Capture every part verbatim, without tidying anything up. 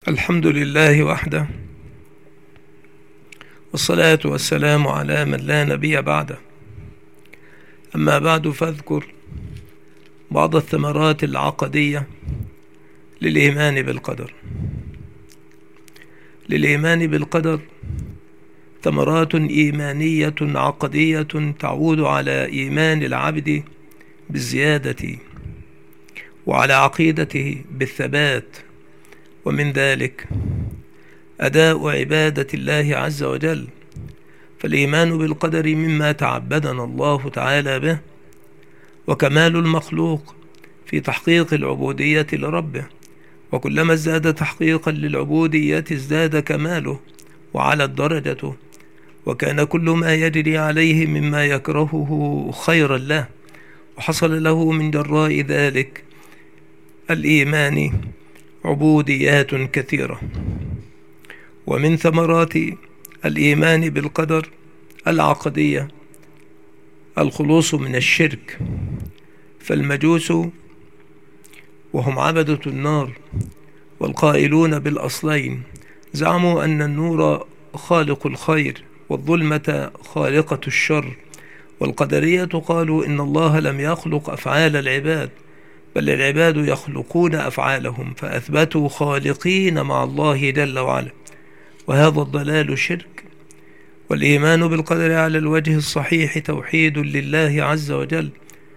الحمد لله وحده، والصلاة والسلام على من لا نبي بعده. أما بعد، فاذكر بعض الثمرات العقدية للإيمان بالقدر. للإيمان بالقدر ثمرات إيمانية عقدية تعود على إيمان العبد بالزيادة وعلى عقيدته بالثبات، ومن ذلك أداء عبادة الله عز وجل. فالإيمان بالقدر مما تعبدنا الله تعالى به، وكمال المخلوق في تحقيق العبودية لربه، وكلما ازداد تحقيقا للعبودية ازداد كماله وعلت درجته، وكان كل ما يجري عليه مما يكرهه خيرا له، وحصل له من جراء ذلك الإيمان عبوديات كثيرة. ومن ثمرات الإيمان بالقدر العقدية الخلوص من الشرك. فالمجوس وهم عبدة النار والقائلون بالأصلين زعموا أن النور خالق الخير والظلمة خالقة الشر، والقدرية قالوا إن الله لم يخلق أفعال العباد، بل العباد يخلقون أفعالهم، فأثبتوا خالقين مع الله جل وعلا، وهذا الضلال شرك. والإيمان بالقدر على الوجه الصحيح توحيد لله عز وجل.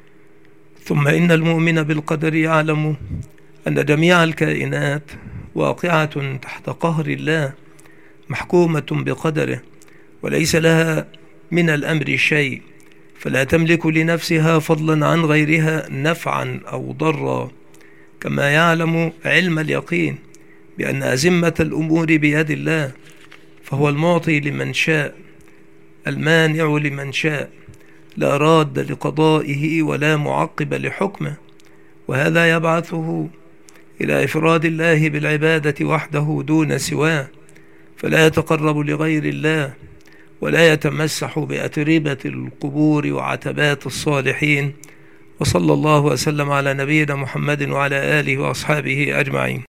ثم إن المؤمن بالقدر يعلم أن جميع الكائنات واقعة تحت قهر الله، محكومة بقدره، وليس لها من الأمر شيء، فلا تملك لنفسها فضلا عن غيرها نفعا أو ضرا. كما يعلم علم اليقين بأن أزمة الأمور بيد الله، فهو المعطي لمن شاء، المانع لمن شاء، لا راد لقضائه ولا معقب لحكمه. وهذا يبعثه إلى إفراد الله بالعبادة وحده دون سواه، فلا يتقرب لغير الله، ولا يتمسح بأتربة القبور وعتبات الصالحين. وصلى الله وسلم على نبينا محمد وعلى آله وأصحابه أجمعين.